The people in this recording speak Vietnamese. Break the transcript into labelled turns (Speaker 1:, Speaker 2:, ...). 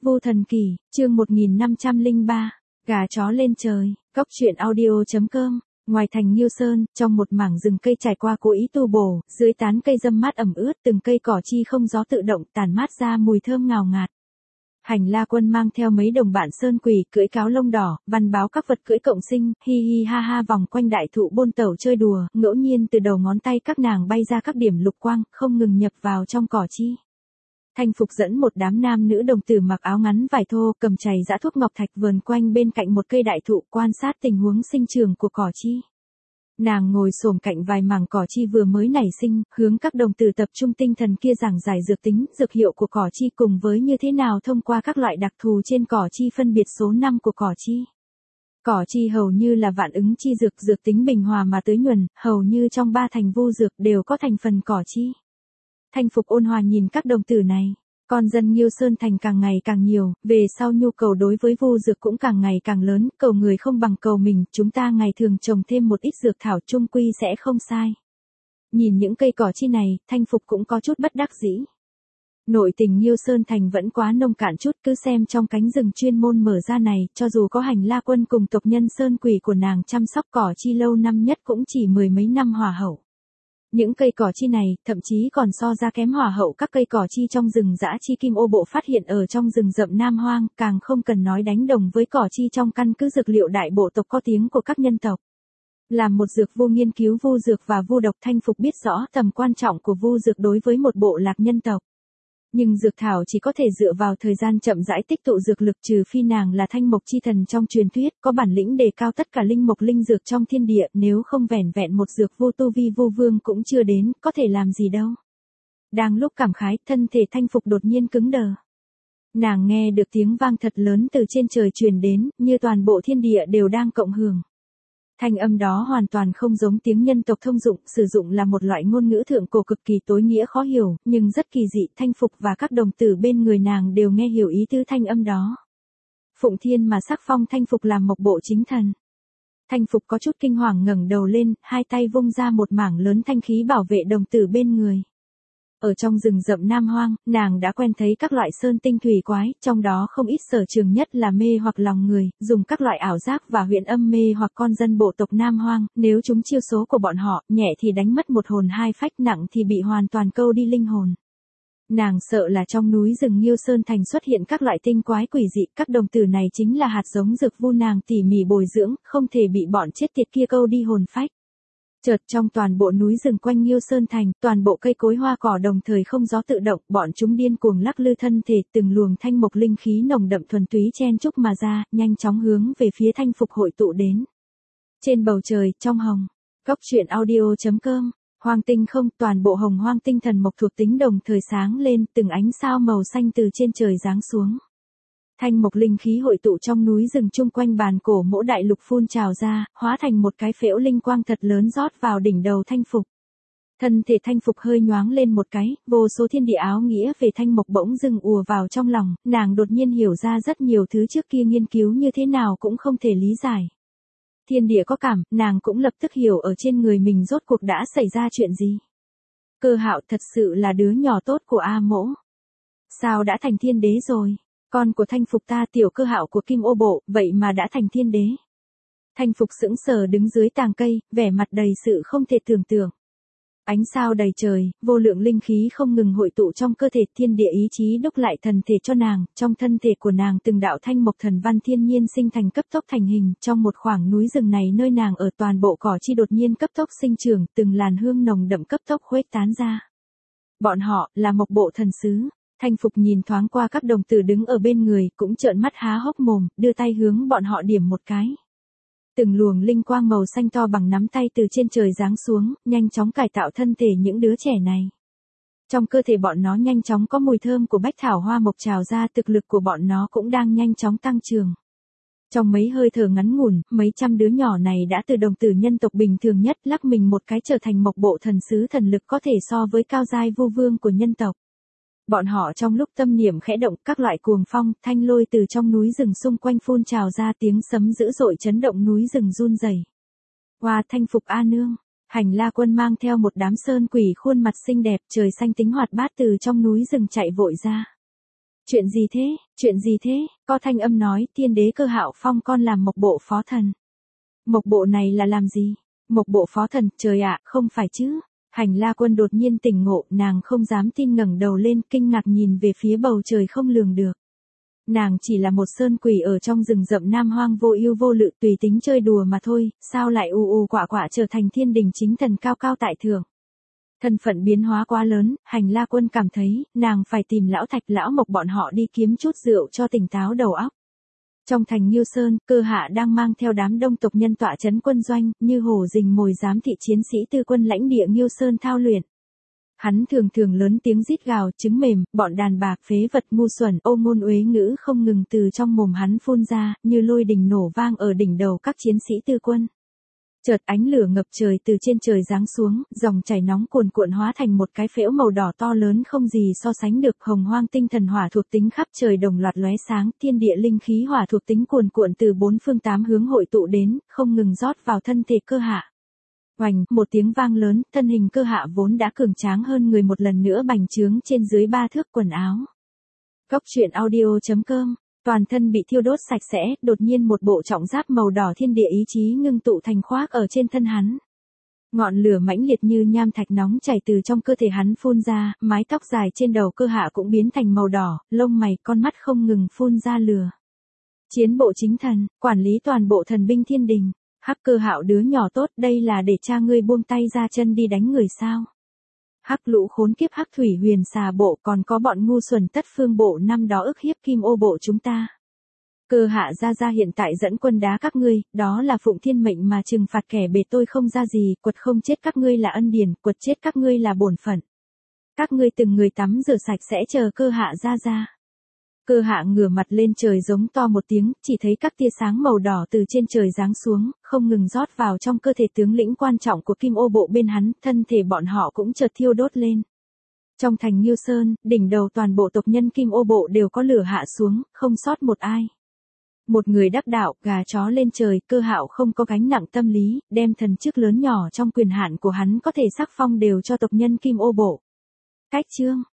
Speaker 1: Vu Thần Kỳ, chương 1503, gà chó lên trời, Cóc truyện audio.com. Ngoài thành Nghiêu Sơn, trong một mảng rừng cây trải qua cố ý tu bổ, dưới tán cây râm mát ẩm ướt, từng cây cỏ chi không gió tự động tản mát ra mùi thơm ngào ngạt. Hành La Quân mang theo mấy đồng bạn sơn quỷ, cưỡi cáo lông đỏ, văn báo các vật cưỡi cộng sinh, hi hi ha ha vòng quanh đại thụ bôn tẩu chơi đùa, ngẫu nhiên từ đầu ngón tay các nàng bay ra các điểm lục quang, không ngừng nhập vào trong cỏ chi. Thanh Phục dẫn một đám nam nữ đồng tử mặc áo ngắn vải thô, cầm chày giã thuốc ngọc thạch vườn quanh bên cạnh một cây đại thụ quan sát tình huống sinh trưởng của cỏ chi. Nàng ngồi xổm cạnh vài mảng cỏ chi vừa mới nảy sinh, hướng các đồng tử tập trung tinh thần kia giảng giải dược tính, dược hiệu của cỏ chi cùng với như thế nào thông qua các loại đặc thù trên cỏ chi phân biệt số năm của cỏ chi. Cỏ chi hầu như là vạn ứng chi dược, dược tính bình hòa mà tưới nhuần, hầu như trong 3 thành vu dược đều có thành phần cỏ chi. Thanh Phục ôn hòa nhìn các đồng tử này. Con dân Nghiêu Sơn thành càng ngày càng nhiều, về sau nhu cầu đối với vu dược cũng càng ngày càng lớn, cầu người không bằng cầu mình, chúng ta ngày thường trồng thêm một ít dược thảo chung quy sẽ không sai. Nhìn những cây cỏ chi này, Thanh Phục cũng có chút bất đắc dĩ. Nội tình Nghiêu Sơn thành vẫn quá nông cạn chút, cứ xem trong cánh rừng chuyên môn mở ra này, cho dù có Hành La Quân cùng tộc nhân sơn quỷ của nàng chăm sóc cỏ chi lâu năm nhất cũng chỉ 10 mấy năm hòa hậu. Những cây cỏ chi này, thậm chí còn so ra kém hòa hậu các cây cỏ chi trong rừng dã chi kim ô bộ phát hiện ở trong rừng rậm Nam Hoang, càng không cần nói đánh đồng với cỏ chi trong căn cứ dược liệu đại bộ tộc có tiếng của các nhân tộc. Làm một dược vu nghiên cứu vu dược và vu độc, Thanh Phục biết rõ tầm quan trọng của vu dược đối với một bộ lạc nhân tộc. Nhưng dược thảo chỉ có thể dựa vào thời gian chậm rãi tích tụ dược lực, trừ phi nàng là thanh mộc chi thần trong truyền thuyết, có bản lĩnh đề cao tất cả linh mộc linh dược trong thiên địa, nếu không vẻn vẹn một dược vu tu vi vu vương cũng chưa đến, có thể làm gì đâu. Đang lúc cảm khái, thân thể Thanh Phục đột nhiên cứng đờ. Nàng nghe được tiếng vang thật lớn từ trên trời truyền đến, như toàn bộ thiên địa đều đang cộng hưởng. Thanh âm đó hoàn toàn không giống tiếng nhân tộc thông dụng, sử dụng là một loại ngôn ngữ thượng cổ cực kỳ tối nghĩa khó hiểu, nhưng rất kỳ dị. Thanh Phục và các đồng tử bên người nàng đều nghe hiểu ý tứ thanh âm đó. Phụng thiên mà sắc phong Thanh Phục làm mộc bộ chính thần. Thanh Phục có chút kinh hoàng ngẩng đầu lên, hai tay vung ra một mảng lớn thanh khí bảo vệ đồng tử bên người. Ở trong rừng rậm Nam Hoang, nàng đã quen thấy các loại sơn tinh thủy quái, trong đó không ít sở trường nhất là mê hoặc lòng người, dùng các loại ảo giác và huyễn âm mê hoặc con dân bộ tộc Nam Hoang, nếu chúng chiêu số của bọn họ, nhẹ thì đánh mất một hồn hai phách, nặng thì bị hoàn toàn câu đi linh hồn. Nàng sợ là trong núi rừng Nghiêu Sơn thành xuất hiện các loại tinh quái quỷ dị, các đồng tử này chính là hạt giống dược vu nàng tỉ mỉ bồi dưỡng, không thể bị bọn chết tiệt kia câu đi hồn phách. Chợt trong toàn bộ núi rừng quanh Nghiêu Sơn thành, toàn bộ cây cối hoa cỏ đồng thời không gió tự động, bọn chúng điên cuồng lắc lư thân thể, từng luồng thanh mộc linh khí nồng đậm thuần túy chen chúc mà ra, nhanh chóng hướng về phía Thanh Phục hội tụ đến. Trên bầu trời, trong hồng, Cóc truyện audio.com, hoang tinh không, toàn bộ hồng hoang tinh thần mộc thuộc tính đồng thời sáng lên, từng ánh sao màu xanh từ trên trời giáng xuống. Thanh mộc linh khí hội tụ trong núi rừng chung quanh bàn cổ mỗ đại lục phun trào ra, hóa thành một cái phễu linh quang thật lớn rót vào đỉnh đầu Thanh Phục. Thân thể Thanh Phục hơi nhoáng lên một cái, vô số thiên địa áo nghĩa về thanh mộc bỗng dưng ùa vào trong lòng, nàng đột nhiên hiểu ra rất nhiều thứ trước kia nghiên cứu như thế nào cũng không thể lý giải. Thiên địa có cảm, nàng cũng lập tức hiểu ở trên người mình rốt cuộc đã xảy ra chuyện gì. Cơ Hạo thật sự là đứa nhỏ tốt của A Mỗ. Sao đã thành thiên đế rồi? Con của Thanh Phục ta, tiểu Cơ Hạo của Kim Ô Bộ, vậy mà đã thành thiên đế. Thanh Phục sững sờ đứng dưới tàng cây, vẻ mặt đầy sự không thể tưởng tượng. Ánh sao đầy trời, vô lượng linh khí không ngừng hội tụ trong cơ thể, thiên địa ý chí đúc lại thần thể cho nàng, trong thân thể của nàng từng đạo thanh mộc thần văn thiên nhiên sinh thành cấp tốc thành hình, trong một khoảng núi rừng này nơi nàng ở toàn bộ cỏ chi đột nhiên cấp tốc sinh trưởng, từng làn hương nồng đậm cấp tốc khuếch tán ra. Bọn họ là mộc bộ thần sứ. Thanh Phục nhìn thoáng qua các đồng tử đứng ở bên người, cũng trợn mắt há hốc mồm, đưa tay hướng bọn họ điểm một cái. Từng luồng linh quang màu xanh to bằng nắm tay từ trên trời giáng xuống, nhanh chóng cải tạo thân thể những đứa trẻ này. Trong cơ thể bọn nó nhanh chóng có mùi thơm của bách thảo hoa mộc trào ra, thực lực của bọn nó cũng đang nhanh chóng tăng trưởng. Trong mấy hơi thở ngắn ngủn, mấy trăm đứa nhỏ này đã từ đồng tử nhân tộc bình thường nhất lắc mình một cái trở thành mộc bộ thần sứ, thần lực có thể so với cao giai vu vương của nhân tộc. Bọn họ trong lúc tâm niệm khẽ động, các loại cuồng phong, thanh lôi từ trong núi rừng xung quanh phun trào ra, tiếng sấm dữ dội chấn động núi rừng run rẩy. Hoa Thanh Phục A nương, Hành La Quân mang theo một đám sơn quỷ khuôn mặt xinh đẹp, trời xanh tính hoạt bát từ trong núi rừng chạy vội ra. Chuyện gì thế, chuyện gì thế, có thanh âm nói, tiên đế Cơ Hạo phong con làm Mộc Bộ phó thần. Mộc Bộ này là làm gì? Mộc Bộ phó thần, trời ạ, không phải chứ. Hành La Quân đột nhiên tỉnh ngộ, nàng không dám tin ngẩng đầu lên, kinh ngạc nhìn về phía bầu trời không lường được. Nàng chỉ là một sơn quỷ ở trong rừng rậm Nam Hoang vô ưu vô lự tùy tính chơi đùa mà thôi, sao lại quạ quạ trở thành thiên đình chính thần cao cao tại thượng. Thân phận biến hóa quá lớn, Hành La Quân cảm thấy, nàng phải tìm lão Thạch lão Mộc bọn họ đi kiếm chút rượu cho tỉnh táo đầu óc. Trong thành Nghiêu Sơn, Cơ Hạ đang mang theo đám đông tộc nhân tọa trấn quân doanh, như hổ rình mồi giám thị chiến sĩ tư quân lãnh địa Nghiêu Sơn thao luyện. Hắn thường thường lớn tiếng rít gào, trứng mềm, bọn đàn bà, phế vật ngu xuẩn, ô ngôn uế ngữ không ngừng từ trong mồm hắn phun ra, như lôi đình nổ vang ở đỉnh đầu các chiến sĩ tư quân. Chợt ánh lửa ngập trời từ trên trời giáng xuống, dòng chảy nóng cuồn cuộn hóa thành một cái phễu màu đỏ to lớn không gì so sánh được, hồng hoang tinh thần hỏa thuộc tính khắp trời đồng loạt lóe sáng, thiên địa linh khí hỏa thuộc tính cuồn cuộn từ bốn phương tám hướng hội tụ đến, không ngừng rót vào thân thể Cơ Hạ. Oành, một tiếng vang lớn, thân hình Cơ Hạ vốn đã cường tráng hơn người một lần nữa bành trướng trên dưới 3 thước quần áo. Góc truyện audio.com, toàn thân bị thiêu đốt sạch sẽ, đột nhiên một bộ trọng giáp màu đỏ thiên địa ý chí ngưng tụ thành khoác ở trên thân hắn. Ngọn lửa mãnh liệt như nham thạch nóng chảy từ trong cơ thể hắn phun ra, mái tóc dài trên đầu Cơ Hạ cũng biến thành màu đỏ, lông mày, con mắt không ngừng phun ra lửa. Chiến bộ chính thần, quản lý toàn bộ thần binh thiên đình. Hắc Cơ Hạo đứa nhỏ tốt, đây là để cha ngươi buông tay ra chân đi đánh người sao? Hắc lũ khốn kiếp Hắc Thủy Huyền Xà bộ, còn có bọn ngu xuẩn Tất Phương bộ năm đó ức hiếp Kim Ô bộ chúng ta. Cơ Hạ ra hiện tại dẫn quân đá các ngươi, đó là phụng thiên mệnh mà trừng phạt kẻ bề tôi không ra gì, quật không chết các ngươi là ân điển, quật chết các ngươi là bổn phận. Các ngươi từng người tắm rửa sạch sẽ chờ Cơ Hạ ra. Cơ Hạ ngửa mặt lên trời giống to một tiếng, chỉ thấy các tia sáng màu đỏ từ trên trời giáng xuống, không ngừng rót vào trong cơ thể tướng lĩnh quan trọng của Kim Ô bộ bên hắn, thân thể bọn họ cũng chợt thiêu đốt lên. Trong thành Nghiêu Sơn, đỉnh đầu toàn bộ tộc nhân Kim Ô bộ đều có lửa hạ xuống, không sót một ai. Một người đắc đạo, gà chó lên trời, Cơ Hạo không có gánh nặng tâm lý, đem thần chức lớn nhỏ trong quyền hạn của hắn có thể sắc phong đều cho tộc nhân Kim Ô bộ. Cách chương